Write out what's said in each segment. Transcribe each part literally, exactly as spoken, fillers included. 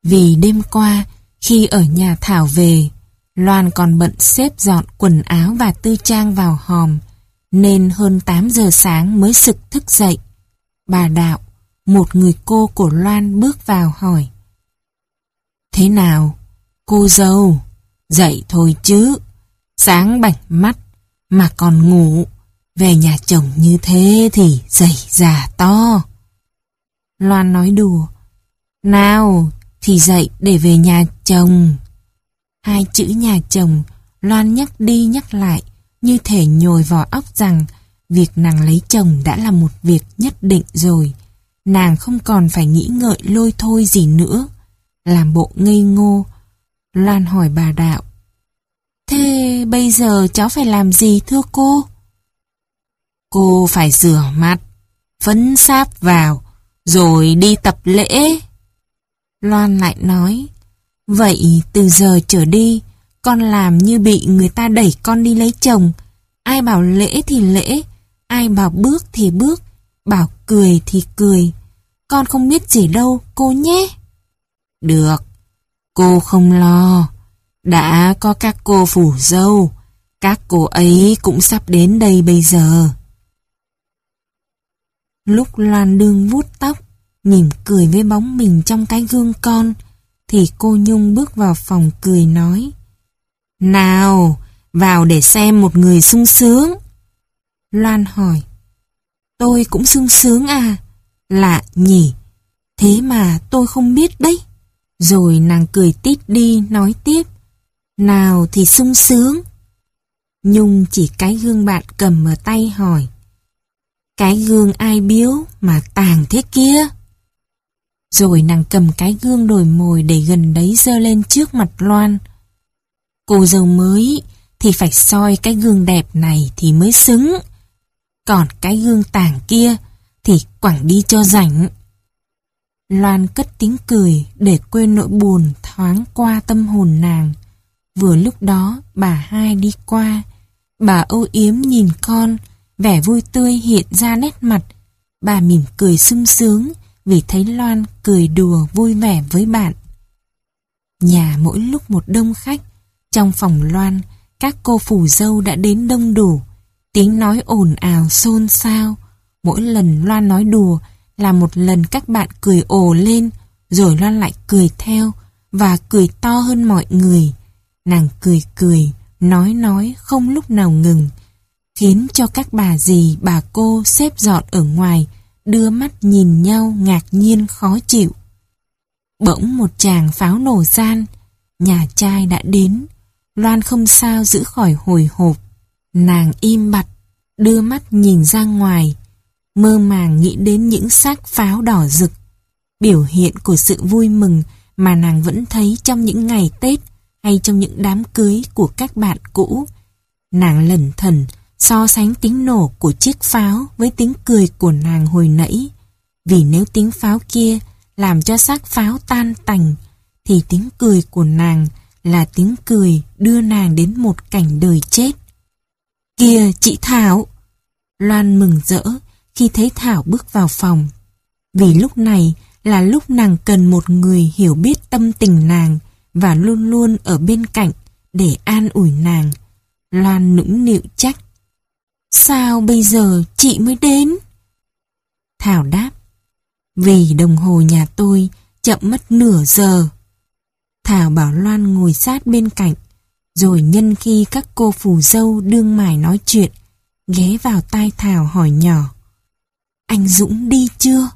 Vì đêm qua, khi ở nhà Thảo về, Loan còn bận xếp dọn quần áo và tư trang vào hòm, nên hơn tám giờ sáng mới sực thức dậy. Bà Đạo, một người cô của Loan bước vào hỏi: "Thế nào, cô dâu? Dậy thôi chứ, sáng bảnh mắt mà còn ngủ, về nhà chồng như thế thì dậy già to." Loan nói đùa: "Nào thì dậy để về nhà chồng." Hai chữ nhà chồng Loan nhắc đi nhắc lại, như thể nhồi vào óc rằng việc nàng lấy chồng đã là một việc nhất định rồi. Nàng không còn phải nghĩ ngợi lôi thôi gì nữa. Làm bộ ngây ngô, Loan hỏi bà Đạo: "Thế bây giờ cháu phải làm gì thưa cô?" "Cô phải rửa mặt, phấn sáp vào, rồi đi tập lễ." Loan lại nói: "Vậy từ giờ trở đi, con làm như bị người ta đẩy con đi lấy chồng. Ai bảo lễ thì lễ, ai bảo bước thì bước, bảo cười thì cười. Con không biết gì đâu cô nhé." "Được, cô không lo. Đã có các cô phù dâu, các cô ấy cũng sắp đến đây bây giờ." Lúc Loan đương vuốt tóc, mỉm cười với bóng mình trong cái gương con, thì cô Nhung bước vào phòng cười nói: "Nào, vào để xem một người sung sướng." Loan hỏi: "Tôi cũng sung sướng à? Lạ nhỉ, thế mà tôi không biết đấy." Rồi nàng cười tít đi nói tiếp: "Nào thì sung sướng." Nhung chỉ cái gương bạn cầm ở tay hỏi: "Cái gương ai biếu mà tàng thế kia?" Rồi nàng cầm cái gương đồi mồi để gần đấy giơ lên trước mặt Loan: "Cô dâu mới thì phải soi cái gương đẹp này thì mới xứng. Còn cái gương tàng kia thì quẳng đi cho rảnh." Loan cất tiếng cười để quên nỗi buồn thoáng qua tâm hồn nàng. Vừa lúc đó bà hai đi qua. Bà âu yếm nhìn con, vẻ vui tươi hiện ra nét mặt. Bà mỉm cười sung sướng vì thấy Loan cười đùa vui vẻ với bạn. Nhà mỗi lúc một đông khách. Trong phòng Loan, các cô phù dâu đã đến đông đủ. Tiếng nói ồn ào xôn xao. Mỗi lần Loan nói đùa là một lần các bạn cười ồ lên, rồi Loan lại cười theo và cười to hơn mọi người. Nàng cười cười, nói nói không lúc nào ngừng, khiến cho các bà dì bà cô xếp dọn ở ngoài đưa mắt nhìn nhau ngạc nhiên khó chịu. Bỗng một tràng pháo nổ gian, nhà trai đã đến. Loan không sao giữ khỏi hồi hộp. Nàng im bặt, đưa mắt nhìn ra ngoài, mơ màng nghĩ đến những xác pháo đỏ rực, biểu hiện của sự vui mừng mà nàng vẫn thấy trong những ngày Tết hay trong những đám cưới của các bạn cũ. Nàng lẩn thẩn so sánh tiếng nổ của chiếc pháo với tiếng cười của nàng hồi nãy. Vì nếu tiếng pháo kia làm cho xác pháo tan tành, thì tiếng cười của nàng là tiếng cười đưa nàng đến một cảnh đời chết. "Kìa chị Thảo!" Loan mừng rỡ khi thấy Thảo bước vào phòng. Vì lúc này là lúc nàng cần một người hiểu biết tâm tình nàng và luôn luôn ở bên cạnh để an ủi nàng. Loan nũng nịu trách: "Sao bây giờ chị mới đến?" Thảo đáp: "Vì đồng hồ nhà tôi chậm mất nửa giờ." Thảo bảo Loan ngồi sát bên cạnh, rồi nhân khi các cô phù dâu đương mải nói chuyện, ghé vào tai Thảo hỏi nhỏ: "Anh Dũng đi chưa?"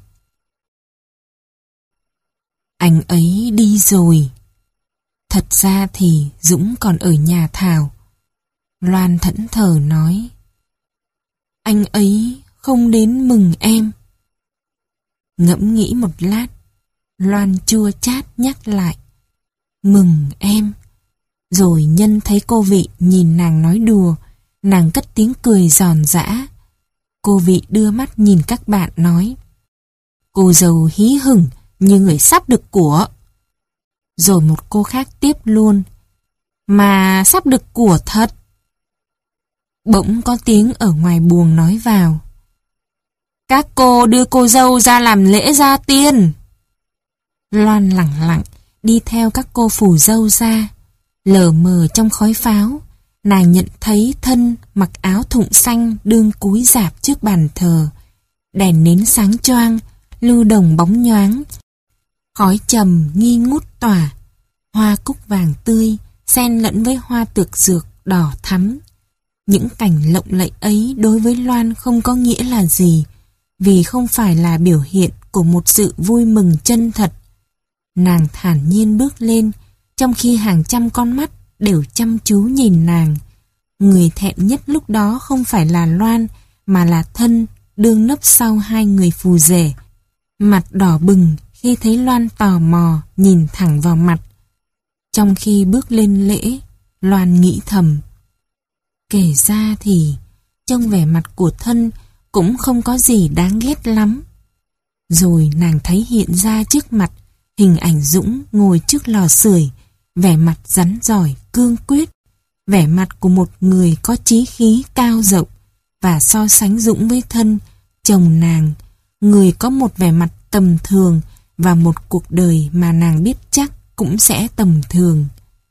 "Anh ấy đi rồi." Thật ra thì Dũng còn ở nhà Thảo. Loan thẫn thờ nói: "Anh ấy không đến mừng em." Ngẫm nghĩ một lát, Loan chua chát nhắc lại: "Mừng em." Rồi nhân thấy cô Vị nhìn nàng nói đùa, nàng cất tiếng cười giòn giã. Cô Vị đưa mắt nhìn các bạn nói: "Cô dâu hí hửng như người sắp được của." Rồi một cô khác tiếp luôn: "Mà sắp được của thật." Bỗng có tiếng ở ngoài buồng nói vào: "Các cô đưa cô dâu ra làm lễ gia tiên." Loan lẳng lặng đi theo các cô phù dâu ra. Lờ mờ trong khói pháo, nàng nhận thấy thân mặc áo thụng xanh đương cúi rạp trước bàn thờ. Đèn nến sáng choang, lưu đồng bóng nhoáng, khói trầm nghi ngút tỏa, hoa cúc vàng tươi xen lẫn với hoa tược dược đỏ thắm. Những cảnh lộng lẫy ấy đối với Loan không có nghĩa là gì, vì không phải là biểu hiện của một sự vui mừng chân thật. Nàng thản nhiên bước lên, trong khi hàng trăm con mắt đều chăm chú nhìn nàng. Người thẹn nhất lúc đó không phải là Loan, mà là thân đương nấp sau hai người phù rể. Mặt đỏ bừng khi thấy Loan tò mò nhìn thẳng vào mặt. Trong khi bước lên lễ, Loan nghĩ thầm. Kể ra thì trong vẻ mặt của thân cũng không có gì đáng ghét lắm. Rồi nàng thấy hiện ra trước mặt hình ảnh Dũng ngồi trước lò sưởi, vẻ mặt rắn rỏi, cương quyết, vẻ mặt của một người có chí khí cao rộng, và so sánh Dũng với thân, chồng nàng, người có một vẻ mặt tầm thường và một cuộc đời mà nàng biết chắc cũng sẽ tầm thường.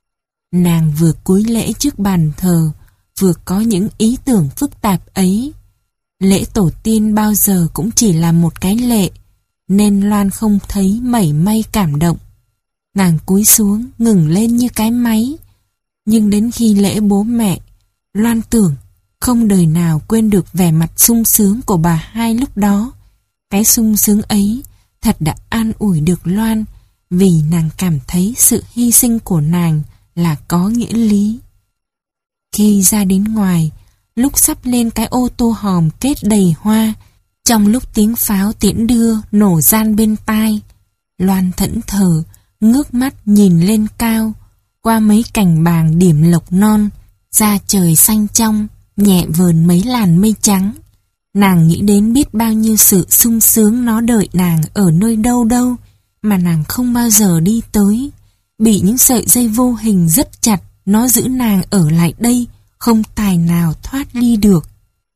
Nàng vừa cúi lễ trước bàn thờ, vừa có những ý tưởng phức tạp ấy. Lễ tổ tiên bao giờ cũng chỉ là một cái lệ, nên Loan không thấy mảy may cảm động. Nàng cúi xuống ngừng lên như cái máy. Nhưng đến khi lễ bố mẹ, Loan tưởng không đời nào quên được vẻ mặt sung sướng của bà hai lúc đó. Cái sung sướng ấy thật đã an ủi được Loan, vì nàng cảm thấy sự hy sinh của nàng là có nghĩa lý. Khi ra đến ngoài, lúc sắp lên cái ô tô hòm kết đầy hoa, trong lúc tiếng pháo tiễn đưa nổ gian bên tai, Loan thẫn thờ, ngước mắt nhìn lên cao, qua mấy cành bàng điểm lộc non, ra trời xanh trong, nhẹ vờn mấy làn mây trắng. Nàng nghĩ đến biết bao nhiêu sự sung sướng nó đợi nàng ở nơi đâu đâu, mà nàng không bao giờ đi tới. Bị những sợi dây vô hình rất chặt, nó giữ nàng ở lại đây, không tài nào thoát ly được.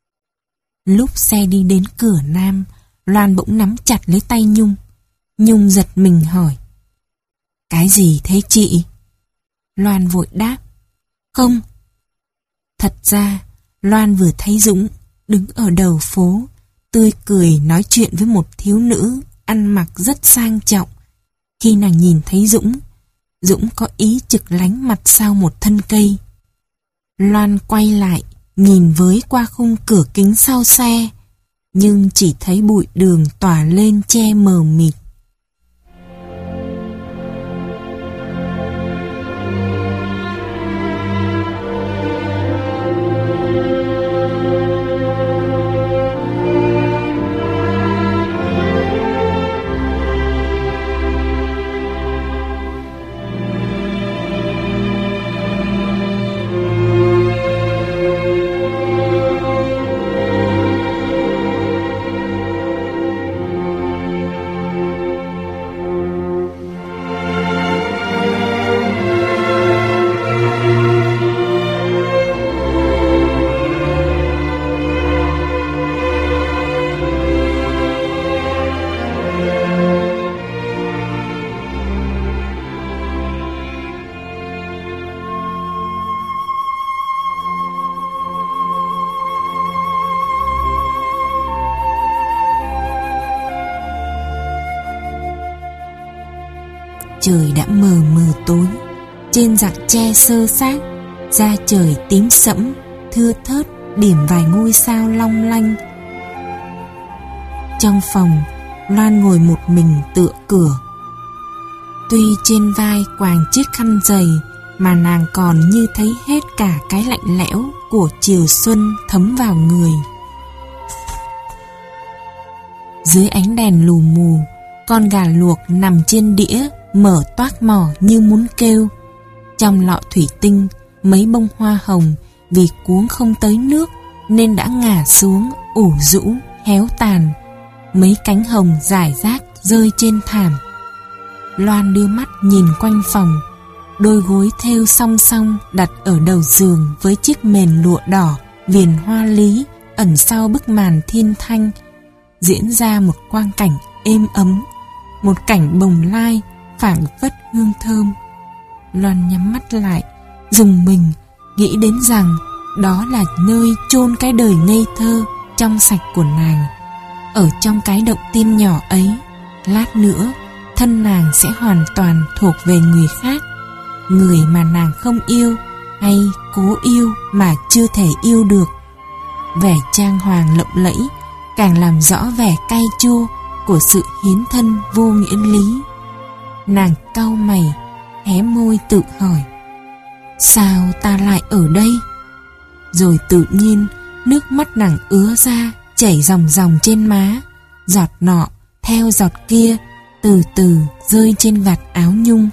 Lúc xe đi đến cửa Nam, Loan bỗng nắm chặt lấy tay Nhung. Nhung giật mình hỏi. Cái gì thế chị? Loan vội đáp. Không. Thật ra, Loan vừa thấy Dũng đứng ở đầu phố, tươi cười nói chuyện với một thiếu nữ ăn mặc rất sang trọng. Khi nàng nhìn thấy Dũng, Dũng có ý trực lánh mặt sau một thân cây. Loan quay lại, nhìn với qua khung cửa kính sau xe, nhưng chỉ thấy bụi đường tỏa lên che mờ mịt. Trời đã mờ mờ tối, trên rặng tre xơ xác, da trời tím sẫm, thưa thớt điểm vài ngôi sao long lanh. Trong phòng, Loan ngồi một mình tựa cửa. Tuy trên vai quàng chiếc khăn dày, mà nàng còn như thấy hết cả cái lạnh lẽo của chiều xuân thấm vào người. Dưới ánh đèn lù mù, con gà luộc nằm trên đĩa mở toác mỏ như muốn kêu. Trong lọ thủy tinh, mấy bông hoa hồng vì cuống không tới nước nên đã ngả xuống, ủ rũ, héo tàn. Mấy cánh hồng rải rác rơi trên thảm. Loan đưa mắt nhìn quanh phòng. Đôi gối thêu song song đặt ở đầu giường với chiếc mền lụa đỏ viền hoa lý ẩn sau bức màn thiên thanh, diễn ra một quang cảnh êm ấm, một cảnh bồng lai phảng phất hương thơm. Loan nhắm mắt lại, rùng mình, nghĩ đến rằng đó là nơi chôn cái đời ngây thơ, trong sạch của nàng. Ở trong cái động tiên nhỏ ấy, lát nữa, thân nàng sẽ hoàn toàn thuộc về người khác, người mà nàng không yêu hay cố yêu mà chưa thể yêu được. Vẻ trang hoàng lộng lẫy càng làm rõ vẻ cay chua của sự hiến thân vô nghĩa lý. Nàng cau mày, hé môi tự hỏi: sao ta lại ở đây? Rồi tự nhiên nước mắt nàng ứa ra, chảy ròng ròng trên má, giọt nọ theo giọt kia từ từ rơi trên vạt áo nhung.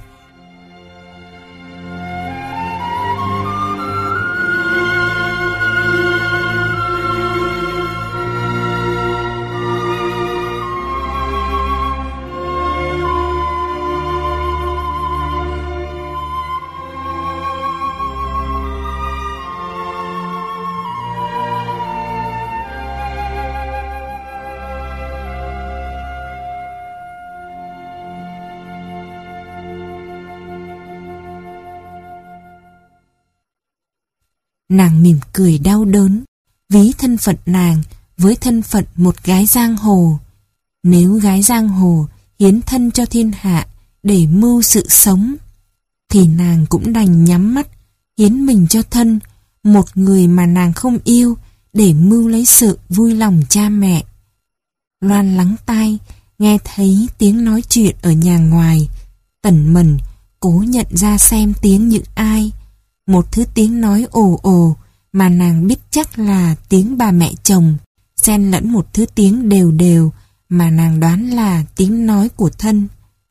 Nàng mỉm cười đau đớn, ví thân phận nàng với thân phận một gái giang hồ. Nếu gái giang hồ hiến thân cho thiên hạ để mưu sự sống, thì nàng cũng đành nhắm mắt hiến mình cho thân, một người mà nàng không yêu, để mưu lấy sự vui lòng cha mẹ. Loan lắng tai, nghe thấy tiếng nói chuyện ở nhà ngoài, tẩn mẩn cố nhận ra xem tiếng những ai. Một thứ tiếng nói ồ ồ mà nàng biết chắc là tiếng bà mẹ chồng, xen lẫn một thứ tiếng đều đều mà nàng đoán là tiếng nói của thân.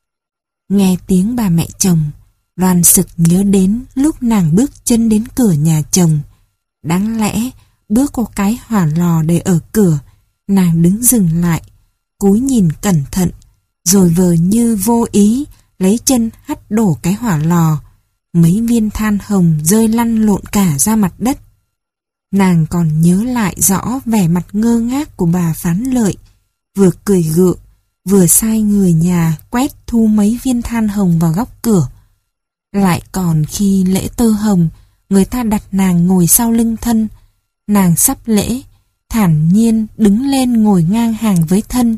Nghe tiếng bà mẹ chồng, Loan sực nhớ đến lúc nàng bước chân đến cửa nhà chồng. Đáng lẽ bước qua cái hỏa lò để ở cửa, nàng đứng dừng lại, cúi nhìn cẩn thận, rồi vờ như vô ý lấy chân hắt đổ cái hỏa lò. Mấy viên than hồng rơi lăn lộn cả ra mặt đất. Nàng còn nhớ lại rõ vẻ mặt ngơ ngác của bà Phán Lợi, vừa cười gượng, vừa sai người nhà quét thu mấy viên than hồng vào góc cửa. Lại còn khi lễ tơ hồng, người ta đặt nàng ngồi sau lưng thân, nàng sắp lễ, thản nhiên đứng lên ngồi ngang hàng với thân.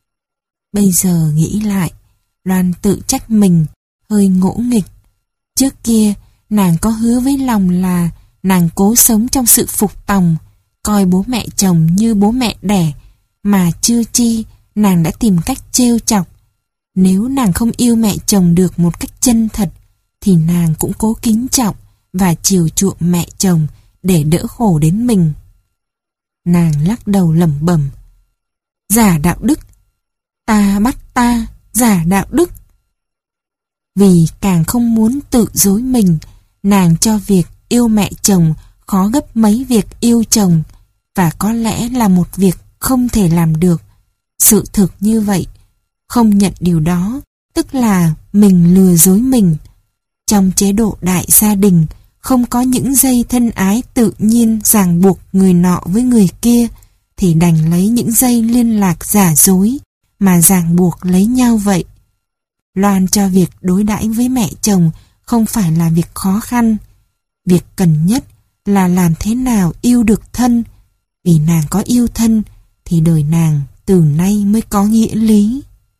Bây giờ nghĩ lại, Loan tự trách mình hơi ngỗ nghịch. Trước kia, nàng có hứa với lòng là nàng cố sống trong sự phục tòng, coi bố mẹ chồng như bố mẹ đẻ, mà chưa chi nàng đã tìm cách trêu chọc. Nếu nàng không yêu mẹ chồng được một cách chân thật, thì nàng cũng cố kính trọng và chiều chuộng mẹ chồng để đỡ khổ đến mình. Nàng lắc đầu lẩm bẩm: giả đạo đức, ta bắt ta giả đạo đức. Vì càng không muốn tự dối mình, nàng cho việc yêu mẹ chồng khó gấp mấy việc yêu chồng, và có lẽ là một việc không thể làm được. Sự thực như vậy, không nhận điều đó, tức là mình lừa dối mình. Trong chế độ đại gia đình, không có những dây thân ái tự nhiên ràng buộc người nọ với người kia, thì đành lấy những dây liên lạc giả dối mà ràng buộc lấy nhau vậy. Loan cho việc đối đãi với mẹ chồng không phải là việc khó khăn. Việc cần nhất là làm thế nào yêu được thân. Vì nàng có yêu thân thì đời nàng từ nay mới có nghĩa lý.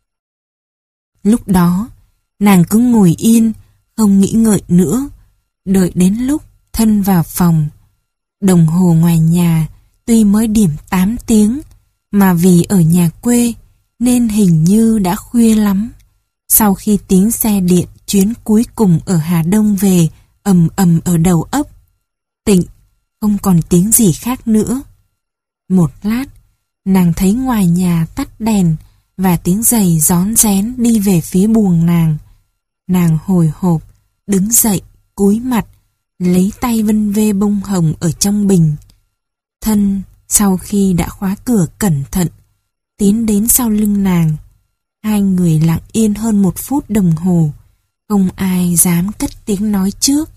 Lúc đó, nàng cứ ngồi yên, không nghĩ ngợi nữa, đợi đến lúc thân vào phòng. Đồng hồ ngoài nhà tuy mới điểm tám tiếng, mà vì ở nhà quê nên hình như đã khuya lắm. Sau khi tiếng xe điện chuyến cuối cùng ở Hà Đông về ầm ầm ở đầu ấp, tịnh, không còn tiếng gì khác nữa. Một lát, nàng thấy ngoài nhà tắt đèn và tiếng giày rón rén đi về phía buồng nàng. Nàng hồi hộp, đứng dậy, cúi mặt, lấy tay vân vê bông hồng ở trong bình. Thân, sau khi đã khóa cửa cẩn thận, tiến đến sau lưng nàng. Hai người lặng yên hơn một phút đồng hồ, không ai dám cất tiếng nói trước.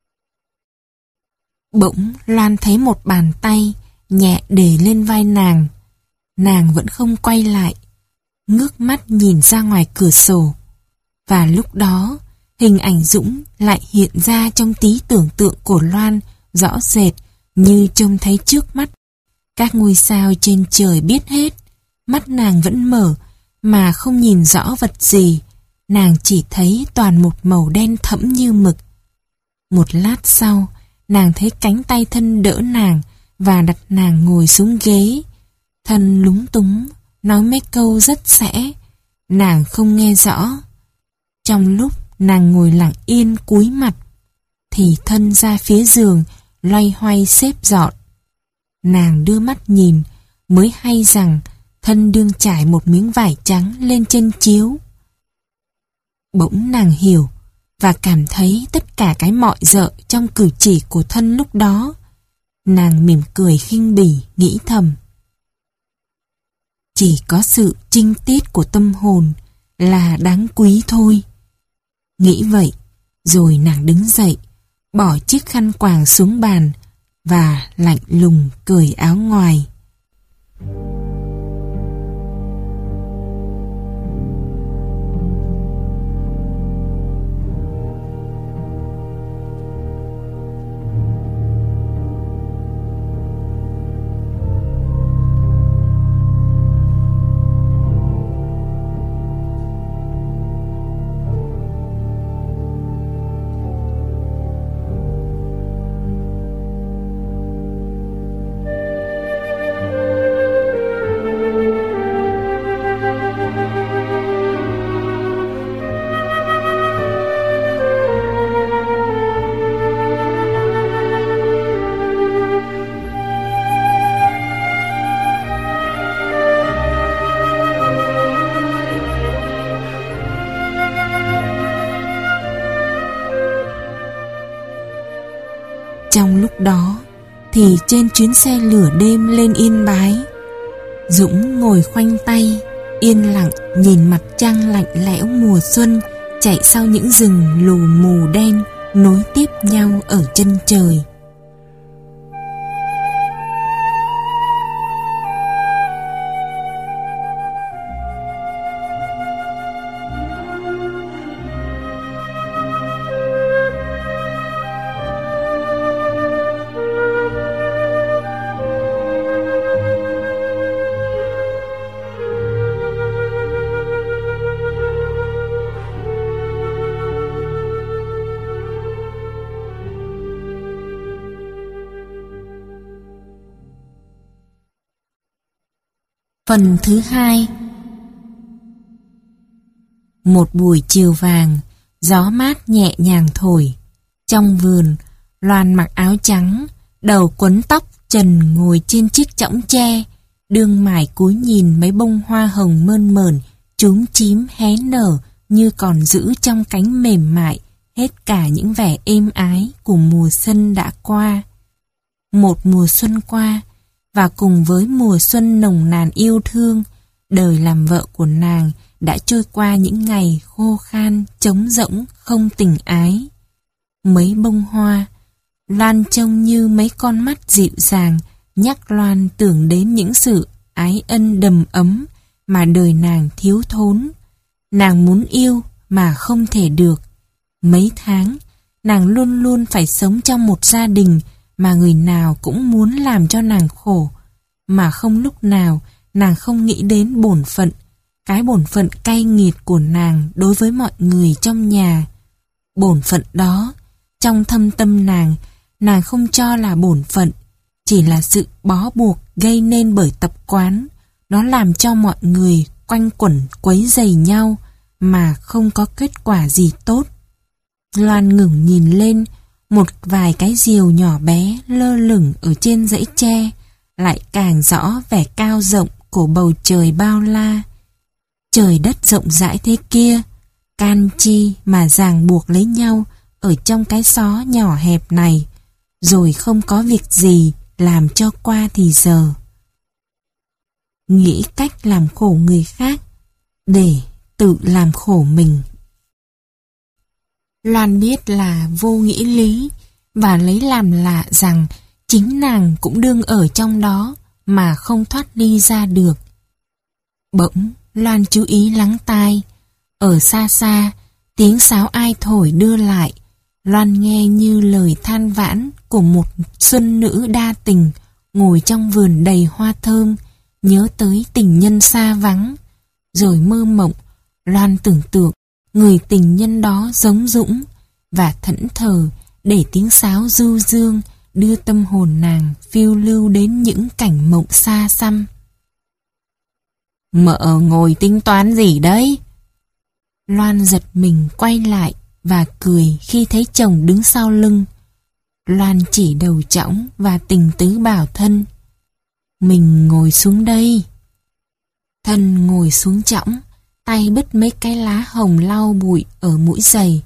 Bỗng Loan thấy một bàn tay nhẹ để lên vai nàng. Nàng vẫn không quay lại, ngước mắt nhìn ra ngoài cửa sổ. Và lúc đó, hình ảnh Dũng lại hiện ra trong trí tưởng tượng của Loan rõ rệt như trông thấy trước mắt. Các ngôi sao trên trời biết hết, mắt nàng vẫn mở mà không nhìn rõ vật gì, nàng chỉ thấy toàn một màu đen thẫm như mực. Một lát sau, nàng thấy cánh tay Thân đỡ nàng và đặt nàng ngồi xuống ghế. Thân lúng túng, nói mấy câu rất sẽ, nàng không nghe rõ. Trong lúc nàng ngồi lặng yên cúi mặt, thì Thân ra phía giường, loay hoay xếp dọn. Nàng đưa mắt nhìn, mới hay rằng Thân đương trải một miếng vải trắng lên trên chiếu. Bỗng nàng hiểu, và cảm thấy tất cả cái mọi dợ trong cử chỉ của Thân lúc đó. Nàng mỉm cười khinh bỉ, nghĩ thầm. Chỉ có sự trinh tiết của tâm hồn là đáng quý thôi. Nghĩ vậy, rồi nàng đứng dậy, bỏ chiếc khăn quàng xuống bàn và lạnh lùng cởi áo ngoài. Trong lúc đó thì trên chuyến xe lửa đêm lên Yên Bái, Dũng ngồi khoanh tay, yên lặng nhìn mặt trăng lạnh lẽo mùa xuân chạy sau những rừng lù mù đen nối tiếp nhau ở chân trời. Phần thứ hai. Một buổi chiều vàng, gió mát nhẹ nhàng thổi. Trong vườn, Loan mặc áo trắng, đầu quấn tóc trần ngồi trên chiếc chõng tre, đương mải cúi nhìn mấy bông hoa hồng mơn mởn, chúm chím hé nở như còn giữ trong cánh mềm mại hết cả những vẻ êm ái của mùa xuân đã qua. Một mùa xuân qua, và cùng với mùa xuân nồng nàn yêu thương, đời làm vợ của nàng đã trôi qua những ngày khô khan, trống rỗng, không tình ái. Mấy bông hoa, Loan trông như mấy con mắt dịu dàng, nhắc Loan tưởng đến những sự ái ân đầm ấm mà đời nàng thiếu thốn. Nàng muốn yêu mà không thể được. Mấy tháng, nàng luôn luôn phải sống trong một gia đình mà người nào cũng muốn làm cho nàng khổ, mà không lúc nào nàng không nghĩ đến bổn phận, cái bổn phận cay nghiệt của nàng đối với mọi người trong nhà. Bổn phận đó, trong thâm tâm nàng, nàng không cho là bổn phận, chỉ là sự bó buộc gây nên bởi tập quán. Nó làm cho mọi người quanh quẩn quấy rầy nhau mà không có kết quả gì tốt. Loan ngẩng nhìn lên, một vài cái diều nhỏ bé lơ lửng ở trên dãy tre lại càng rõ vẻ cao rộng của bầu trời bao la. Trời đất rộng rãi thế kia, can chi mà ràng buộc lấy nhau ở trong cái xó nhỏ hẹp này, rồi không có việc gì làm cho qua thì giờ. Nghĩ cách làm khổ người khác để tự làm khổ mình. Loan biết là vô nghĩa lý và lấy làm lạ rằng chính nàng cũng đương ở trong đó mà không thoát ly ra được. Bỗng Loan chú ý lắng tai. Ở xa xa, Tiếng sáo ai thổi đưa lại, Loan nghe như lời than vãn của một xuân nữ đa tình ngồi trong vườn đầy hoa thơm, nhớ tới tình nhân xa vắng. Rồi mơ mộng, Loan tưởng tượng người tình nhân đó giống Dũng và thẫn thờ để tiếng sáo du dương đưa tâm hồn nàng phiêu lưu đến những cảnh mộng xa xăm. Mợ ngồi tính toán gì đấy? Loan giật mình quay lại và cười khi thấy chồng đứng sau lưng. Loan chỉ đầu trõng và tình tứ bảo Thân: mình ngồi xuống đây. Thân ngồi xuống trõng, tay bứt mấy cái lá hồng lau bụi ở mũi giày.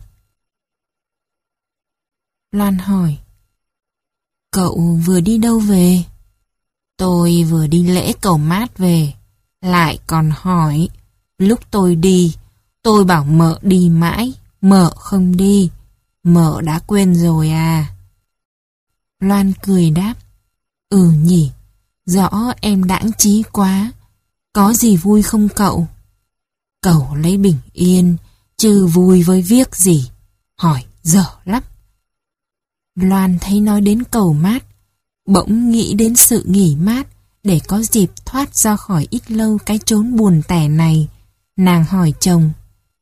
Loan hỏi: cậu vừa đi đâu về? Tôi vừa đi lễ cầu mát về. Lại còn hỏi, lúc tôi đi, tôi bảo mợ đi mãi, mợ không đi. Mợ đã quên rồi à? Loan cười đáp: ừ nhỉ, rõ em đãng trí quá. Có gì vui không cậu? Cậu lấy bình yên, chứ vui với việc gì? Hỏi dở lắm. Loan thấy nói đến cầu mát, bỗng nghĩ đến sự nghỉ mát để có dịp thoát ra khỏi ít lâu cái chốn buồn tẻ này. Nàng hỏi chồng: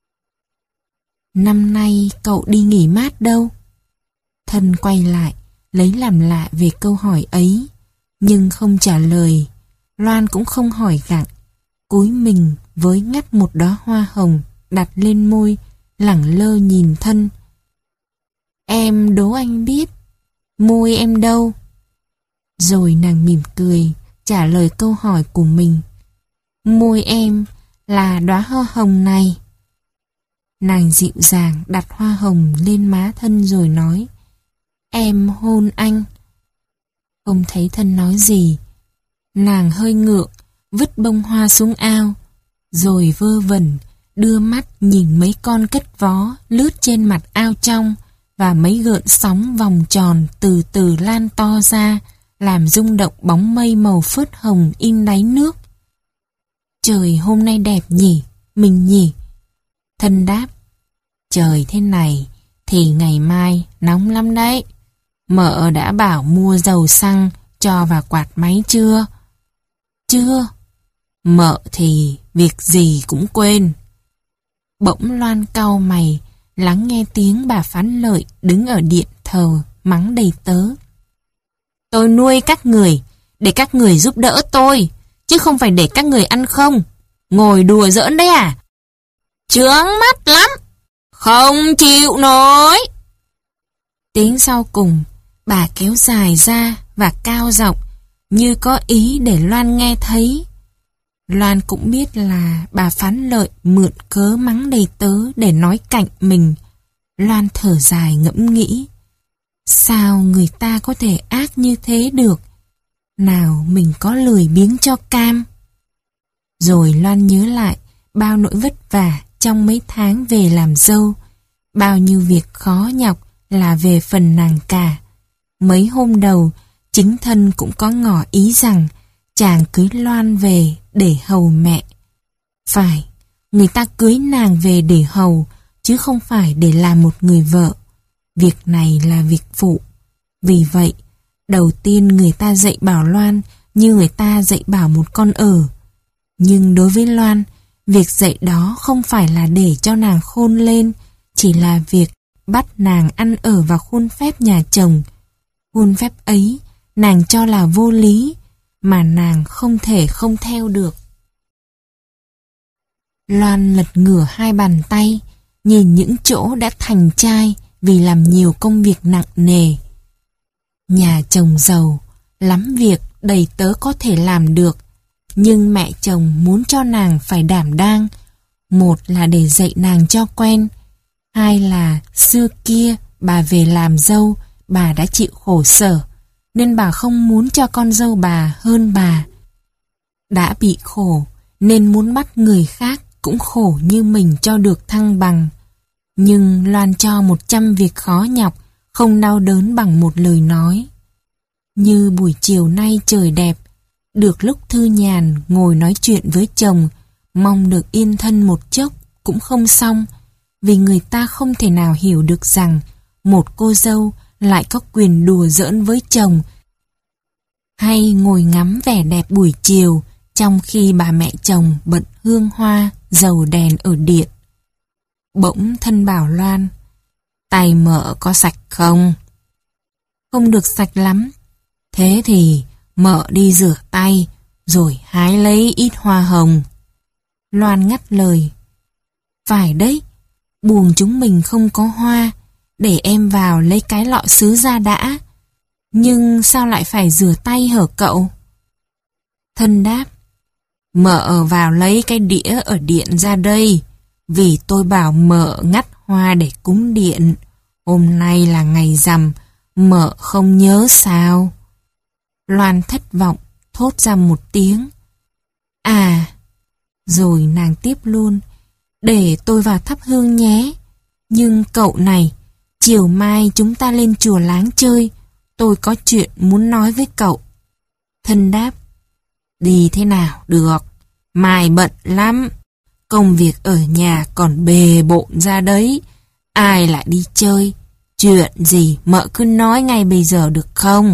năm nay cậu đi nghỉ mát đâu? Thân quay lại, lấy làm lạ về câu hỏi ấy, nhưng không trả lời. Loan cũng không hỏi gặng, cúi mình với ngắt một đóa hoa hồng đặt lên môi, lẳng lơ nhìn Thân. Em đố anh biết, môi em đâu? Rồi nàng mỉm cười trả lời câu hỏi của mình: môi em là đóa hoa hồng này. Nàng dịu dàng đặt hoa hồng lên má Thân rồi nói: em hôn anh. Không thấy Thân nói gì. Nàng hơi ngượng, vứt bông hoa xuống ao, rồi vơ vẩn đưa mắt nhìn mấy con cất vó lướt trên mặt ao trong, và mấy gợn sóng vòng tròn từ từ lan to ra, làm rung động bóng mây màu phớt hồng in đáy nước. Trời hôm nay đẹp nhỉ, mình nhỉ? Thân đáp: trời thế này thì ngày mai nóng lắm đấy. Mợ đã bảo mua dầu xăng cho vào quạt máy chưa? Chưa. Mợ thì việc gì cũng quên. Bỗng Loan cau mày, lắng nghe tiếng bà Phán Lợi đứng ở điện thờ mắng đầy tớ: tôi nuôi các người để các người giúp đỡ tôi, chứ không phải để các người ăn không. Ngồi đùa giỡn đấy à? Chướng mắt lắm, không chịu nổi. Tiếng sau cùng bà kéo dài ra và cao giọng, như có ý để Loan nghe thấy. Loan cũng biết là bà Phán Lợi mượn cớ mắng đầy tớ để nói cạnh mình. Loan thở dài ngẫm nghĩ: sao người ta có thể ác như thế được? Nào mình có lười biếng cho cam. Rồi Loan nhớ lại bao nỗi vất vả trong mấy tháng về làm dâu. Bao nhiêu việc khó nhọc là về phần nàng cả. Mấy hôm đầu, chính Thân cũng có ngỏ ý rằng chàng cưới Loan về để hầu mẹ. Phải, người ta cưới nàng về để hầu, chứ không phải để làm một người vợ. Việc này là việc phụ. Vì vậy, đầu tiên người ta dạy bảo Loan như người ta dạy bảo một con ở. Nhưng đối với Loan, việc dạy đó không phải là để cho nàng khôn lên, chỉ là việc bắt nàng ăn ở vào khuôn phép nhà chồng. Khuôn phép ấy nàng cho là vô lý, mà nàng không thể không theo được. Loan lật ngửa hai bàn tay, nhìn những chỗ đã thành trai vì làm nhiều công việc nặng nề. Nhà chồng giàu, lắm việc đầy tớ có thể làm được, nhưng mẹ chồng muốn cho nàng phải đảm đang. Một là để dạy nàng cho quen, hai là xưa kia bà về làm dâu, bà đã chịu khổ sở, nên bà không muốn cho con dâu bà hơn bà. Đã bị khổ, nên muốn bắt người khác cũng khổ như mình cho được thăng bằng. Nhưng Loan cho một trăm việc khó nhọc, không đau đớn bằng một lời nói. Như buổi chiều nay trời đẹp, được lúc thư nhàn ngồi nói chuyện với chồng, mong được yên thân một chốc cũng không xong. vì người ta không thể nào hiểu được rằng một cô dâu lại có quyền đùa giỡn với chồng hay ngồi ngắm vẻ đẹp buổi chiều trong khi bà mẹ chồng bận hương hoa, dầu đèn ở điện. Bỗng Thân bảo Loan, tay mợ có sạch không? Không được sạch lắm. Thế thì mợ đi rửa tay rồi hái lấy ít hoa hồng. Loan ngắt lời, phải đấy, buồng chúng mình không có hoa, để em vào lấy cái lọ sứ ra đã. Nhưng sao lại phải rửa tay hở cậu? Thân đáp, mợ vào lấy cái đĩa ở điện ra đây, vì tôi bảo mợ ngắt hoa để cúng điện. Hôm nay là ngày rằm, mợ không nhớ sao? Loan thất vọng, thốt ra một tiếng. À, rồi nàng tiếp luôn, để tôi vào thắp hương nhé. Nhưng cậu này, chiều mai chúng ta lên chùa Láng chơi, tôi có chuyện muốn nói với cậu. Thân đáp, đi thế nào được, mai bận lắm, công việc ở nhà còn bề bộn ra đấy, ai lại đi chơi, chuyện gì mợ cứ nói ngay bây giờ được không?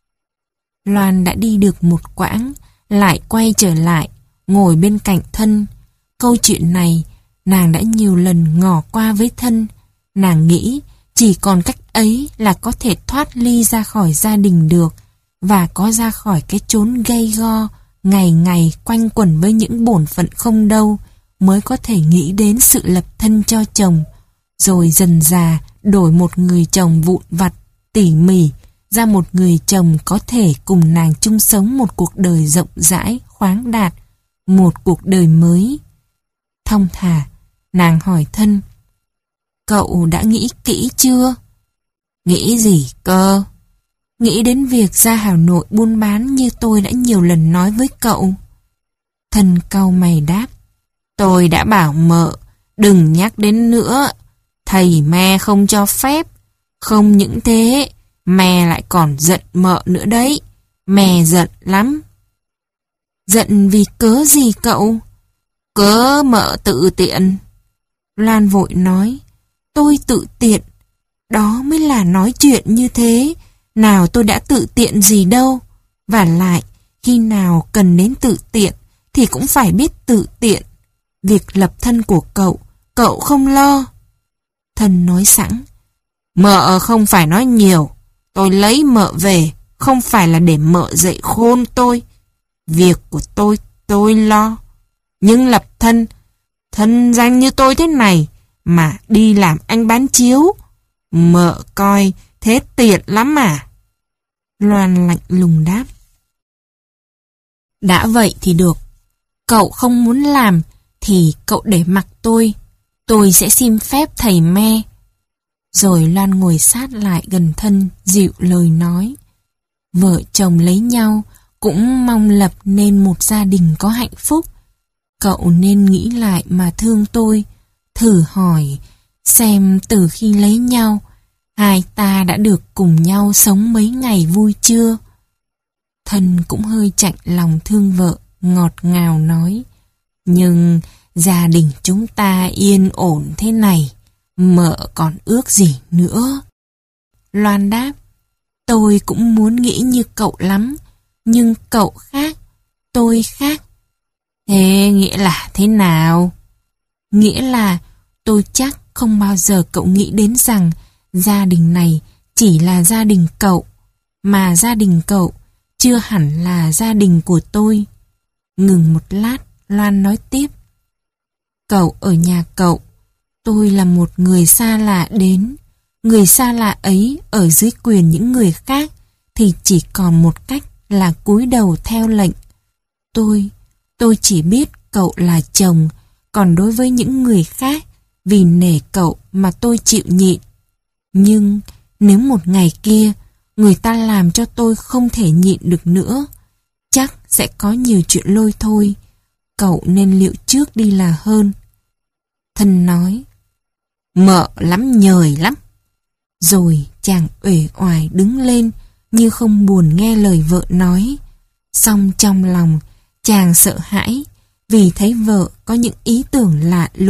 Loan đã đi được một quãng, lại quay trở lại, ngồi bên cạnh Thân. Câu chuyện này, nàng đã nhiều lần ngỏ qua với Thân. Nàng nghĩ chỉ còn cách ấy là có thể thoát ly ra khỏi gia đình được, và có ra khỏi cái chốn gay go, ngày ngày quanh quẩn với những bổn phận không đâu, mới có thể nghĩ đến sự lập thân cho chồng, rồi dần dà đổi một người chồng vụn vặt, tỉ mỉ, ra một người chồng có thể cùng nàng chung sống một cuộc đời rộng rãi, khoáng đạt, một cuộc đời mới. Thong thả, nàng hỏi Thân, cậu đã nghĩ kỹ chưa? Nghĩ gì cơ? Nghĩ đến việc ra Hà Nội buôn bán như tôi đã nhiều lần nói với cậu. Thân cau mày đáp, tôi đã bảo mợ, đừng nhắc đến nữa, thầy me không cho phép. Không những thế, mẹ lại còn giận mợ nữa đấy, mẹ giận lắm. Giận vì cớ gì cậu? Cớ mợ tự tiện. Loan vội nói, tôi tự tiện, đó mới là nói chuyện như thế, nào tôi đã tự tiện gì đâu. Và lại, khi nào cần đến tự tiện thì cũng phải biết tự tiện. Việc lập thân của cậu, cậu không lo. Thân nói sẵn, mợ không phải nói nhiều, tôi lấy mợ về, không phải là để mợ dạy khôn tôi. Việc của tôi, tôi lo. Nhưng lập thân, thân danh như tôi thế này, mà đi làm anh bán chiếu, mợ coi thế tiện lắm à? Loan lạnh lùng đáp, đã vậy thì được, cậu không muốn làm thì cậu để mặc tôi, tôi sẽ xin phép thầy me. Rồi Loan ngồi sát lại gần Thân, dịu lời nói, vợ chồng lấy nhau cũng mong lập nên một gia đình có hạnh phúc. Cậu nên nghĩ lại mà thương tôi, thử hỏi xem từ khi lấy nhau, hai ta đã được cùng nhau sống mấy ngày vui chưa? Thân cũng hơi chạnh lòng thương vợ, ngọt ngào nói, nhưng gia đình chúng ta yên ổn thế này, mợ còn ước gì nữa? Loan đáp, tôi cũng muốn nghĩ như cậu lắm, nhưng cậu khác, tôi khác. Thế nghĩa là thế nào? Nghĩa là tôi chắc không bao giờ cậu nghĩ đến rằng gia đình này chỉ là gia đình cậu, mà gia đình cậu chưa hẳn là gia đình của tôi. Ngừng một lát, Loan nói tiếp, cậu ở nhà cậu, tôi là một người xa lạ đến. Người xa lạ ấy ở dưới quyền những người khác thì chỉ còn một cách là cúi đầu theo lệnh. Tôi, tôi chỉ biết cậu là chồng, còn đối với những người khác, vì nể cậu mà tôi chịu nhịn. Nhưng nếu một ngày kia người ta làm cho tôi không thể nhịn được nữa, chắc sẽ có nhiều chuyện lôi thôi. Cậu nên liệu trước đi là hơn. Thân nói, mợ lắm nhời lắm. Rồi chàng uể oải đứng lên như không buồn nghe lời vợ nói. Song trong lòng chàng sợ hãi vì thấy vợ có những ý tưởng lạ lùng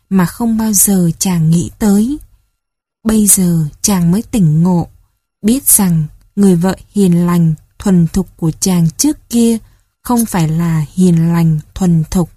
mà không bao giờ chàng nghĩ tới. Bây giờ chàng mới tỉnh ngộ, biết rằng người vợ hiền lành, thuần thục của chàng trước kia không phải là hiền lành, thuần thục.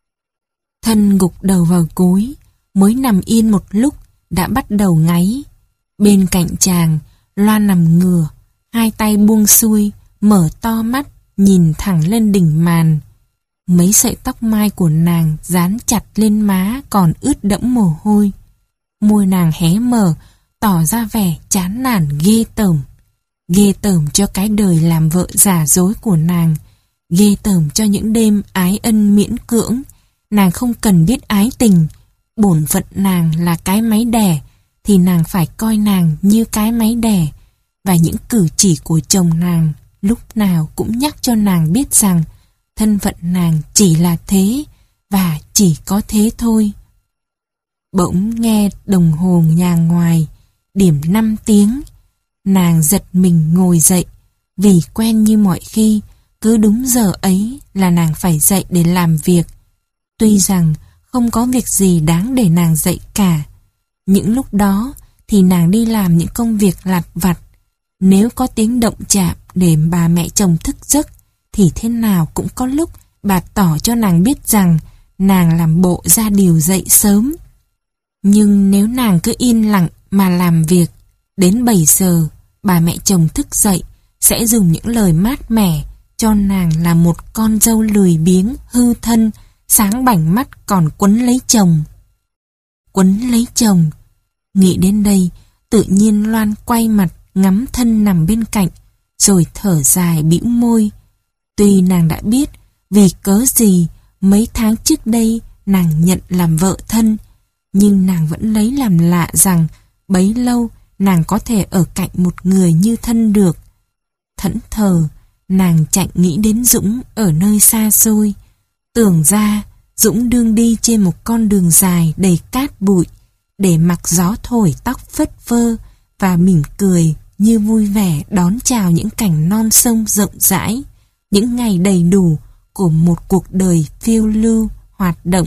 Thân gục đầu vào gối, mới nằm yên một lúc đã bắt đầu ngáy. Bên cạnh chàng, Loan nằm ngửa, hai tay buông xuôi, mở to mắt, nhìn thẳng lên đỉnh màn. Mấy sợi tóc mai của nàng dán chặt lên má còn ướt đẫm mồ hôi. Môi nàng hé mở, tỏ ra vẻ chán nản ghê tởm. Ghê tởm cho cái đời làm vợ giả dối của nàng. Ghê tởm cho những đêm ái ân miễn cưỡng. Nàng không cần biết ái tình. Bổn phận nàng là cái máy đẻ, thì nàng phải coi nàng như cái máy đẻ. Và những cử chỉ của chồng nàng lúc nào cũng nhắc cho nàng biết rằng thân phận nàng chỉ là thế và chỉ có thế thôi. Bỗng nghe đồng hồ nhà ngoài điểm năm tiếng. Nàng giật mình ngồi dậy, vì quen như mọi khi, cứ đúng giờ ấy là nàng phải dậy để làm việc. Tuy rằng không có việc gì đáng để nàng dậy cả. Những lúc đó thì nàng đi làm những công việc lặt vặt. Nếu có tiếng động chạm để bà mẹ chồng thức giấc, thì thế nào cũng có lúc bà tỏ cho nàng biết rằng nàng làm bộ ra điều dậy sớm. Nhưng nếu nàng cứ yên lặng mà làm việc, đến bảy giờ bà mẹ chồng thức dậy sẽ dùng những lời mát mẻ cho nàng là một con dâu lười biếng, hư thân, sáng bảnh mắt còn quấn lấy chồng. Quấn lấy chồng. Nghĩ đến đây, tự nhiên Loan quay mặt ngắm thân nằm bên cạnh, rồi thở dài bĩu môi. Tuy nàng đã biết vì cớ gì mấy tháng trước đây nàng nhận làm vợ thân, nhưng nàng vẫn lấy làm lạ rằng bấy lâu nàng có thể ở cạnh một người như thân được. Thẫn thờ, nàng chạy nghĩ đến Dũng ở nơi xa xôi. Tưởng ra Dũng đương đi trên một con đường dài đầy cát bụi, để mặc gió thổi tóc phất phơ và mỉm cười như vui vẻ đón chào những cảnh non sông rộng rãi, những ngày đầy đủ của một cuộc đời phiêu lưu, hoạt động.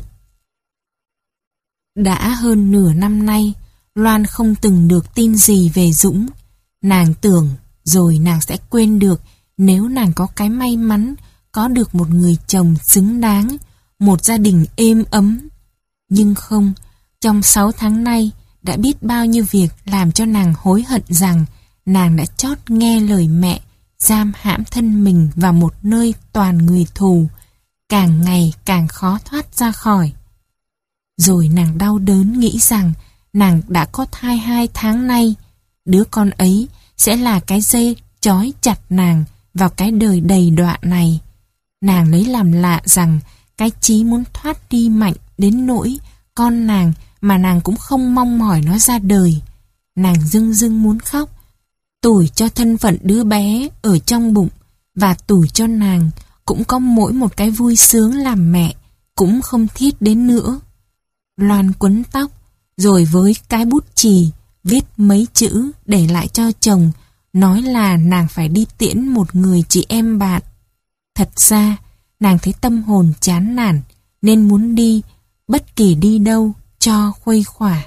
Đã hơn nửa năm nay, Loan không từng được tin gì về Dũng. Nàng tưởng rồi nàng sẽ quên được nếu nàng có cái may mắn có được một người chồng xứng đáng, một gia đình êm ấm. Nhưng không, trong sáu tháng nay đã biết bao nhiêu việc làm cho nàng hối hận rằng nàng đã chót nghe lời mẹ, giam hãm thân mình vào một nơi toàn người thù, càng ngày càng khó thoát ra khỏi. Rồi nàng đau đớn nghĩ rằng nàng đã có thai hai tháng nay, đứa con ấy sẽ là cái dây trói chặt nàng vào cái đời đầy đọa này. Nàng lấy làm lạ rằng cái chí muốn thoát đi mạnh đến nỗi con nàng mà nàng cũng không mong mỏi nó ra đời. Nàng dưng dưng muốn khóc, tủi cho thân phận đứa bé ở trong bụng, và tủi cho nàng cũng có mỗi một cái vui sướng làm mẹ cũng không thiết đến nữa. Loan quấn tóc, rồi với cái bút chì viết mấy chữ để lại cho chồng, nói là nàng phải đi tiễn một người chị em bạn. Thật ra nàng thấy tâm hồn chán nản nên muốn đi, bất kỳ đi đâu cho khuây khỏa.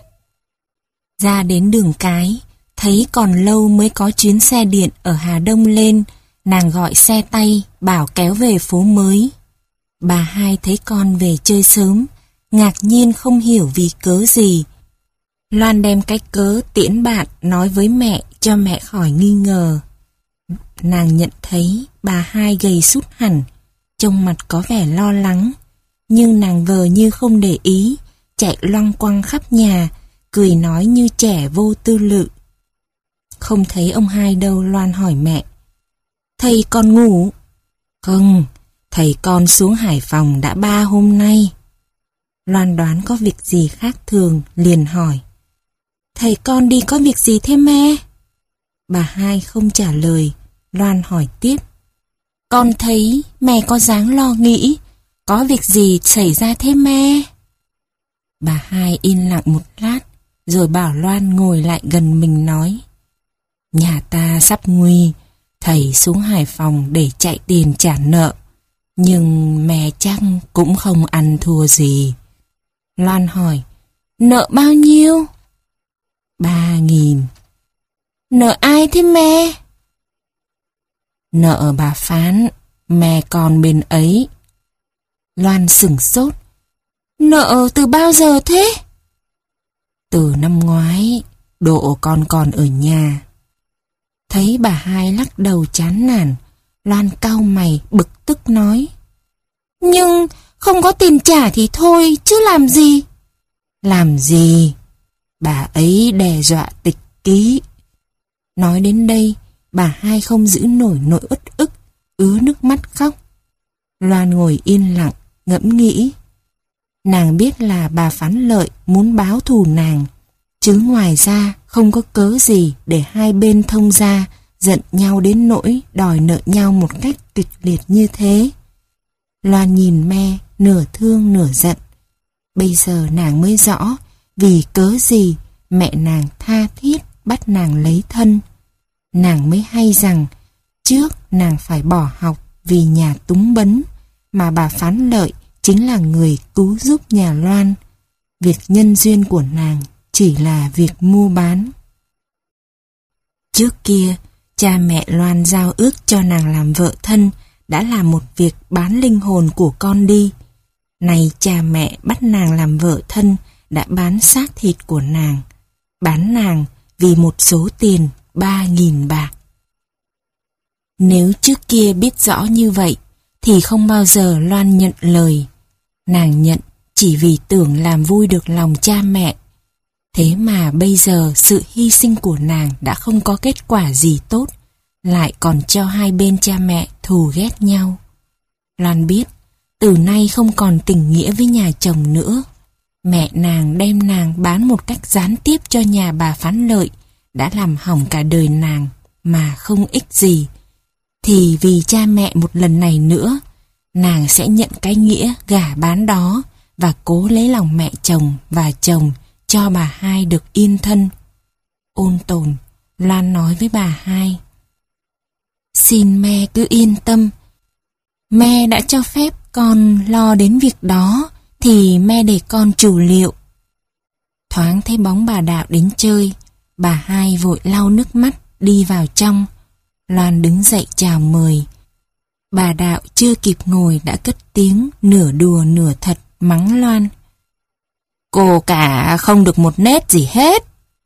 Ra đến đường cái, thấy còn lâu mới có chuyến xe điện ở Hà Đông lên, nàng gọi xe tay bảo kéo về phố mới. Bà hai thấy con về chơi sớm, ngạc nhiên không hiểu vì cớ gì. Loan đem cái cớ tiễn bạn nói với mẹ cho mẹ khỏi nghi ngờ. Nàng nhận thấy bà hai gầy sút hẳn, trông mặt có vẻ lo lắng, nhưng nàng vờ như không để ý, chạy loăng quăng khắp nhà, cười nói như trẻ vô tư lự. Không thấy ông hai đâu, Loan hỏi mẹ. Thầy con ngủ? Không, thầy con xuống Hải Phòng đã ba hôm nay. Loan đoán có việc gì khác thường, liền hỏi. Thầy con đi có việc gì thế mẹ? Bà hai không trả lời, Loan hỏi tiếp. Con thấy mẹ có dáng lo nghĩ, có việc gì xảy ra thế mẹ? Bà hai yên lặng một lát, rồi bảo Loan ngồi lại gần mình nói. Nhà ta sắp nguy, thầy xuống Hải Phòng để chạy tiền trả nợ, nhưng mẹ chắc cũng không ăn thua gì. Loan hỏi, Nợ bao nhiêu? Ba nghìn. Nợ ai thế mẹ? Nợ bà Phán, mẹ còn bên ấy. Loan sửng sốt. Nợ từ bao giờ thế? Từ năm ngoái, độ con còn ở nhà. Thấy bà hai lắc đầu chán nản, Loan cau mày bực tức nói. Nhưng không có tiền trả thì thôi, chứ làm gì? Làm gì? Bà ấy đe dọa tịch ký. Nói đến đây, bà hai không giữ nổi nỗi uất ức, ứa nước mắt khóc. Loan ngồi yên lặng, ngẫm nghĩ. Nàng biết là bà Phán Lợi muốn báo thù nàng, chứ ngoài ra không có cớ gì để hai bên thông ra giận nhau đến nỗi đòi nợ nhau một cách kịch liệt như thế. Loan nhìn me nửa thương nửa giận. Bây giờ nàng mới rõ vì cớ gì mẹ nàng tha thiết bắt nàng lấy thân. Nàng mới hay rằng trước nàng phải bỏ học vì nhà túng bấn, mà bà Phán Lợi chính là người cứu giúp nhà Loan. Việc nhân duyên của nàng chỉ là việc mua bán. Trước kia, cha mẹ Loan giao ước cho nàng làm vợ thân đã là một việc bán linh hồn của con đi. Này cha mẹ bắt nàng làm vợ thân đã bán xác thịt của nàng, bán nàng vì một số tiền ba nghìn bạc. Nếu trước kia biết rõ như vậy, thì không bao giờ Loan nhận lời. Nàng nhận chỉ vì tưởng làm vui được lòng cha mẹ. Thế mà bây giờ sự hy sinh của nàng đã không có kết quả gì tốt, lại còn cho hai bên cha mẹ thù ghét nhau. Loan biết, từ nay không còn tình nghĩa với nhà chồng nữa. Mẹ nàng đem nàng bán một cách gián tiếp cho nhà bà Phán Lợi đã làm hỏng cả đời nàng mà không ích gì. Thì vì cha mẹ một lần này nữa, nàng sẽ nhận cái nghĩa gả bán đó và cố lấy lòng mẹ chồng và chồng cho bà hai được yên thân. Ôn tồn, Loan nói với bà hai. Xin mẹ cứ yên tâm. Mẹ đã cho phép con lo đến việc đó, thì mẹ để con chủ liệu. Thoáng thấy bóng bà Đạo đến chơi, bà hai vội lau nước mắt đi vào trong. Loan đứng dậy chào mời. Bà Đạo chưa kịp ngồi đã cất tiếng nửa đùa nửa thật mắng Loan. Cô cả không được một nét gì hết.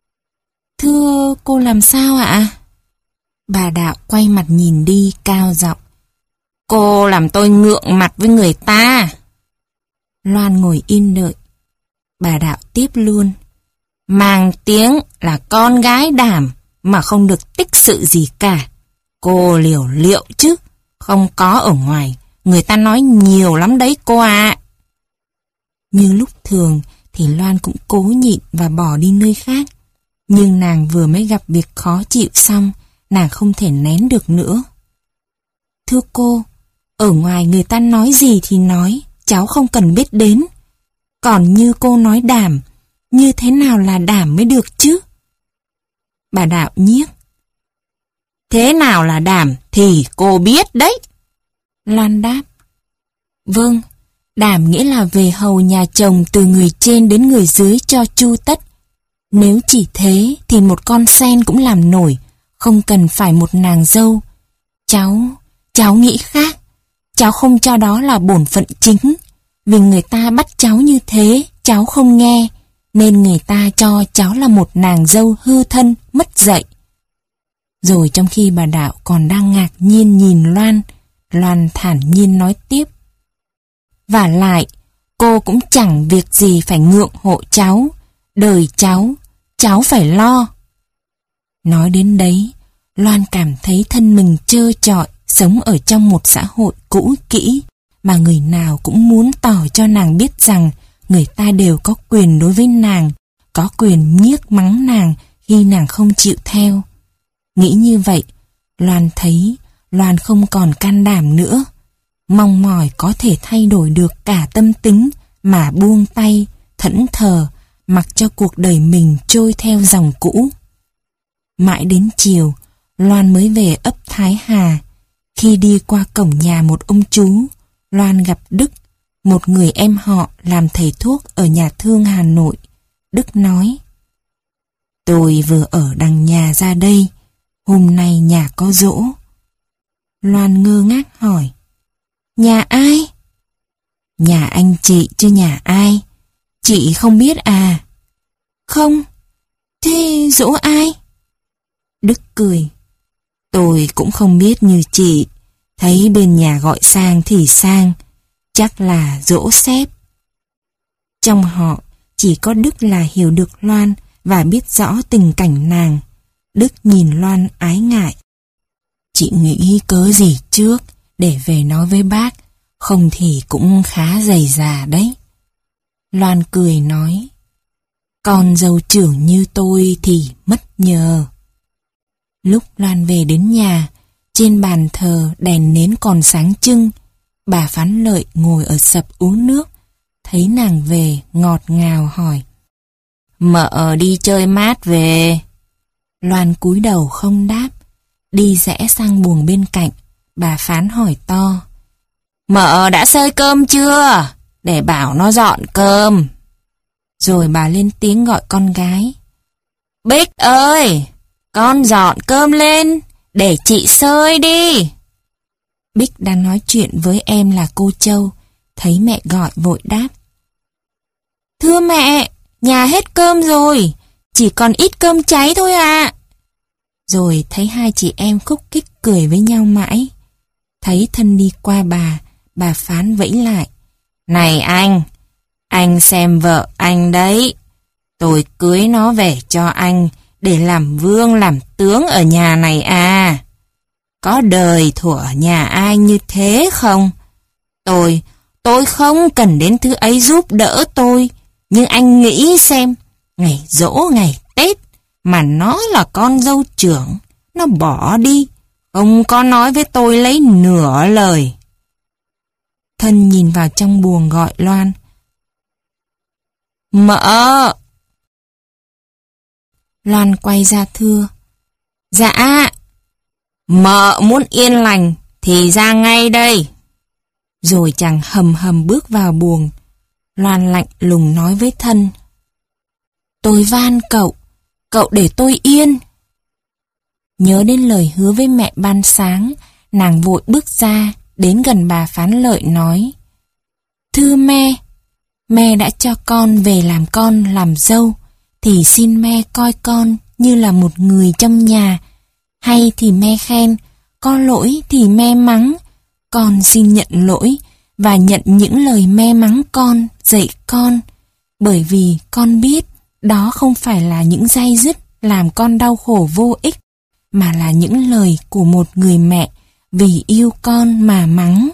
Thưa cô làm sao ạ? Bà Đạo quay mặt nhìn đi cao giọng. Cô làm tôi ngượng mặt với người ta. Loan ngồi yên đợi. Bà Đạo tiếp luôn. Mang tiếng là con gái Đảm mà không được tích sự gì cả. Cô liều liệu chứ, không có ở ngoài. Người ta nói nhiều lắm đấy cô ạ. Như lúc thường thì Loan cũng cố nhịn và bỏ đi nơi khác. Nhưng nàng vừa mới gặp việc khó chịu xong, nàng không thể nén được nữa. Thưa cô, ở ngoài người ta nói gì thì nói, cháu không cần biết đến. Còn như cô nói Đảm, như thế nào là Đảm mới được chứ? Bà Đạo nhiếc. Thế nào là Đảm thì cô biết đấy. Loan đáp. Vâng, Đảm nghĩa là về hầu nhà chồng từ người trên đến người dưới cho chu tất. Nếu chỉ thế thì một con sen cũng làm nổi, không cần phải một nàng dâu. Cháu, cháu nghĩ khác. Cháu không cho đó là bổn phận chính. Vì người ta bắt cháu như thế, cháu không nghe, nên người ta cho cháu là một nàng dâu hư thân, mất dạy. Rồi trong khi bà Đạo còn đang ngạc nhiên nhìn Loan, Loan thản nhiên nói tiếp. Vả lại, cô cũng chẳng việc gì phải ngượng hộ cháu, đời cháu, cháu phải lo. Nói đến đấy, Loan cảm thấy thân mình trơ trọi, sống ở trong một xã hội cũ kỹ, mà người nào cũng muốn tỏ cho nàng biết rằng người ta đều có quyền đối với nàng, có quyền nhiếc mắng nàng khi nàng không chịu theo. Nghĩ như vậy, Loan thấy Loan không còn can đảm nữa, mong mỏi có thể thay đổi được cả tâm tính mà buông tay, thẫn thờ, mặc cho cuộc đời mình trôi theo dòng cũ. Mãi đến chiều, Loan mới về ấp Thái Hà. Khi đi qua cổng nhà một ông chú, Loan gặp Đức, một người em họ làm thầy thuốc ở nhà thương Hà Nội. Đức nói: Tôi vừa ở đằng nhà ra đây, hôm nay nhà có giỗ. Loan ngơ ngác hỏi: Nhà ai? Nhà anh chị chứ nhà ai? Chị không biết à? Không. Thế giỗ ai? Đức cười: Tôi cũng không biết như chị, thấy bên nhà gọi sang thì sang, chắc là giỗ sếp. Trong họ, chỉ có Đức là hiểu được Loan và biết rõ tình cảnh nàng. Đức nhìn Loan ái ngại: Chị nghĩ cớ gì trước để về nói với bác, không thì cũng khá dày dà đấy. Loan cười nói: Con dâu trưởng như tôi thì mất nhờ. Lúc Loan về đến nhà, trên bàn thờ đèn nến còn sáng trưng. Bà Phán Lợi ngồi ở sập uống nước, thấy nàng về ngọt ngào hỏi: Mợ đi chơi mát về? Loan cúi đầu không đáp, đi rẽ sang buồng bên cạnh. Bà Phán hỏi to: Mợ đã xơi cơm chưa? Để bảo nó dọn cơm. Rồi bà lên tiếng gọi con gái: Bích ơi, con dọn cơm lên, để chị xơi đi. Bích đang nói chuyện với em là cô Châu, thấy mẹ gọi vội đáp: Thưa mẹ, nhà hết cơm rồi, chỉ còn ít cơm cháy thôi ạ. Rồi thấy hai chị em khúc khích cười với nhau mãi. Thấy Thân đi qua bà, bà Phán vẫy lại: Này anh, anh xem vợ anh đấy. Tôi cưới nó về cho anh để làm vương làm tướng ở nhà này à. Có đời thuở nhà ai như thế không? Tôi, tôi không cần đến thứ ấy giúp đỡ tôi. Nhưng anh nghĩ xem, ngày giỗ ngày Tết mà nó là con dâu trưởng, nó bỏ đi, không có nói với tôi lấy nửa lời. Thân nhìn vào trong buồng gọi Loan: Mợ! Loan quay ra thưa: Dạ! Mợ muốn yên lành thì ra ngay đây. Rồi chàng hầm hầm bước vào buồng. Loan lạnh lùng nói với Thân: Tôi van cậu, cậu để tôi yên. Nhớ đến lời hứa với mẹ ban sáng, nàng vội bước ra, đến gần bà Phán Lợi nói: Thưa mẹ, mẹ đã cho con về làm con làm dâu, thì xin mẹ coi con như là một người trong nhà. Hay thì mẹ khen, có lỗi thì mẹ mắng. Con xin nhận lỗi và nhận những lời mẹ mắng con, dạy con. Bởi vì con biết đó không phải là những day dứt làm con đau khổ vô ích, mà là những lời của một người mẹ vì yêu con mà mắng.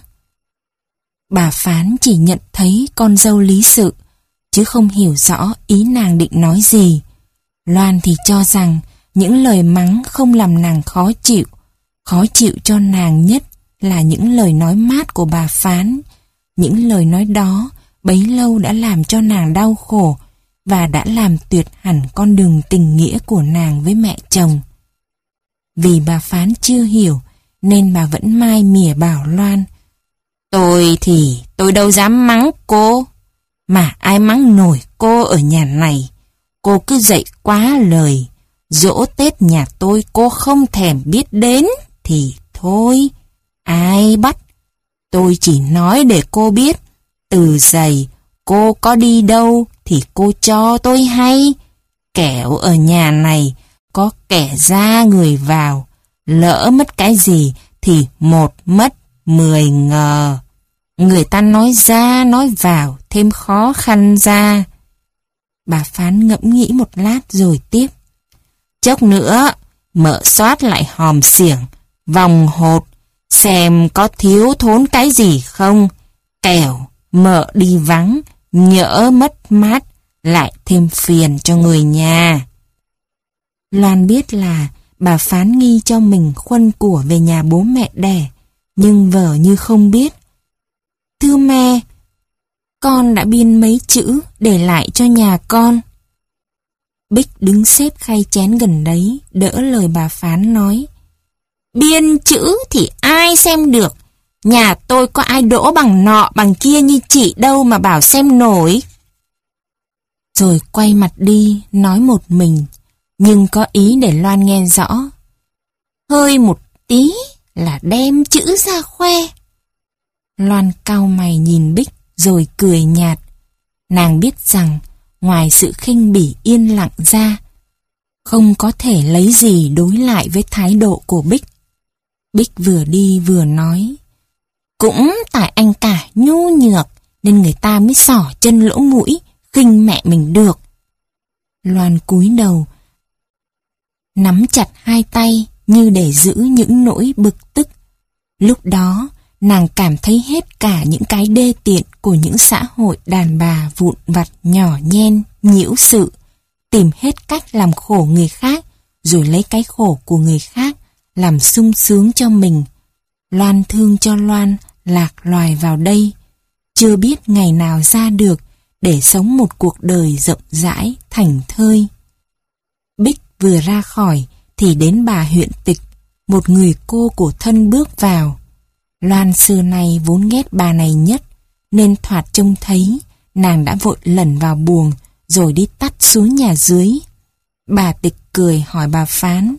Bà Phán chỉ nhận thấy con dâu lý sự, chứ không hiểu rõ ý nàng định nói gì. Loan thì cho rằng những lời mắng không làm nàng khó chịu. Khó chịu cho nàng nhất là những lời nói mát của bà Phán. Những lời nói đó bấy lâu đã làm cho nàng đau khổ và đã làm tuyệt hẳn con đường tình nghĩa của nàng với mẹ chồng. Vì bà Phán chưa hiểu nên bà vẫn mai mỉa bảo Loan: Tôi thì tôi đâu dám mắng cô, mà ai mắng nổi cô ở nhà này. Cô cứ dạy quá lời, giỗ Tết nhà tôi cô không thèm biết đến thì thôi, ai bắt. Tôi chỉ nói để cô biết, từ giày cô có đi đâu thì cô cho tôi hay. Kẻo ở nhà này có kẻ ra người vào, lỡ mất cái gì thì một mất mười ngờ. Người ta nói ra nói vào thêm khó khăn ra. Bà Phán ngẫm nghĩ một lát rồi tiếp: Chốc nữa mợ soát lại hòm xiểng, vòng hột, xem có thiếu thốn cái gì không. Kẻo mợ đi vắng, nhỡ mất mát, lại thêm phiền cho người nhà. Loan biết là bà Phán nghi cho mình khuân của về nhà bố mẹ đẻ, nhưng vờ như không biết. Thưa mẹ, con đã biên mấy chữ để lại cho nhà con. Bích đứng xếp khay chén gần đấy, đỡ lời bà Phán nói: Biên chữ thì ai xem được. Nhà tôi có ai đỗ bằng nọ bằng kia như chị đâu mà bảo xem nổi. rồi quay mặt đi nói một mình, nhưng có ý để Loan nghe rõ. Hơi một tí là đem chữ ra khoe. Loan cau mày nhìn Bích rồi cười nhạt. Nàng biết rằng ngoài sự khinh bỉ yên lặng ra, không có thể lấy gì đối lại với thái độ của Bích. Bích vừa đi vừa nói, cũng tại anh cả nhu nhược nên người ta mới xỏ chân lỗ mũi khinh mẹ mình được. Loan cúi đầu, nắm chặt hai tay như để giữ những nỗi bực tức. Lúc đó, nàng cảm thấy hết cả những cái đê tiện của những xã hội đàn bà vụn vặt nhỏ nhen, nhiễu sự, tìm hết cách làm khổ người khác, rồi lấy cái khổ của người khác làm sung sướng cho mình. Loan thương cho Loan lạc loài vào đây, chưa biết ngày nào ra được để sống một cuộc đời rộng rãi, thảnh thơi. Bích vừa ra khỏi thì đến bà huyện tịch, một người cô của thân bước vào. Loan xưa nay vốn ghét bà này nhất, nên thoạt trông thấy, nàng đã vội lẩn vào buồng, rồi đi tắt xuống nhà dưới. Bà tịch cười hỏi bà Phán,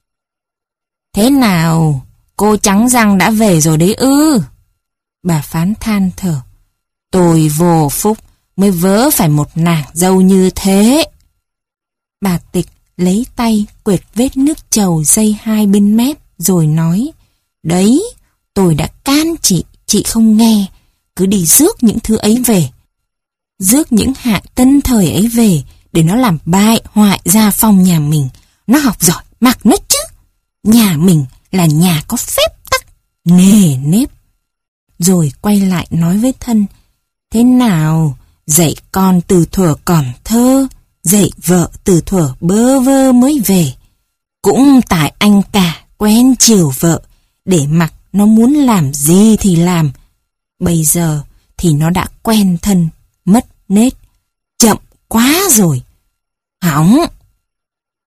thế nào, cô trắng răng đã về rồi đấy ư? Bà Phán than thở, tôi vô phúc mới vớ phải một nàng dâu như thế. Bà tịch lấy tay quệt vết nước trầu dây hai bên mép, rồi nói, đấy, tôi đã can chị, chị không nghe, cứ đi rước những thứ ấy về. Rước những hạng tân thời ấy về, để nó làm bại hoại gia phong nhà mình. Nó học giỏi, mặc nó chứ. Nhà mình là nhà có phép tắc, nề nếp. Rồi quay lại nói với thân, thế nào, dạy con từ thuở còn thơ, dạy vợ từ thuở bơ vơ mới về. Cũng tại anh cả quen chiều vợ, để mặc nó muốn làm gì thì làm. Bây giờ thì nó đã quen thân, mất nết, chậm quá rồi. Hỏng,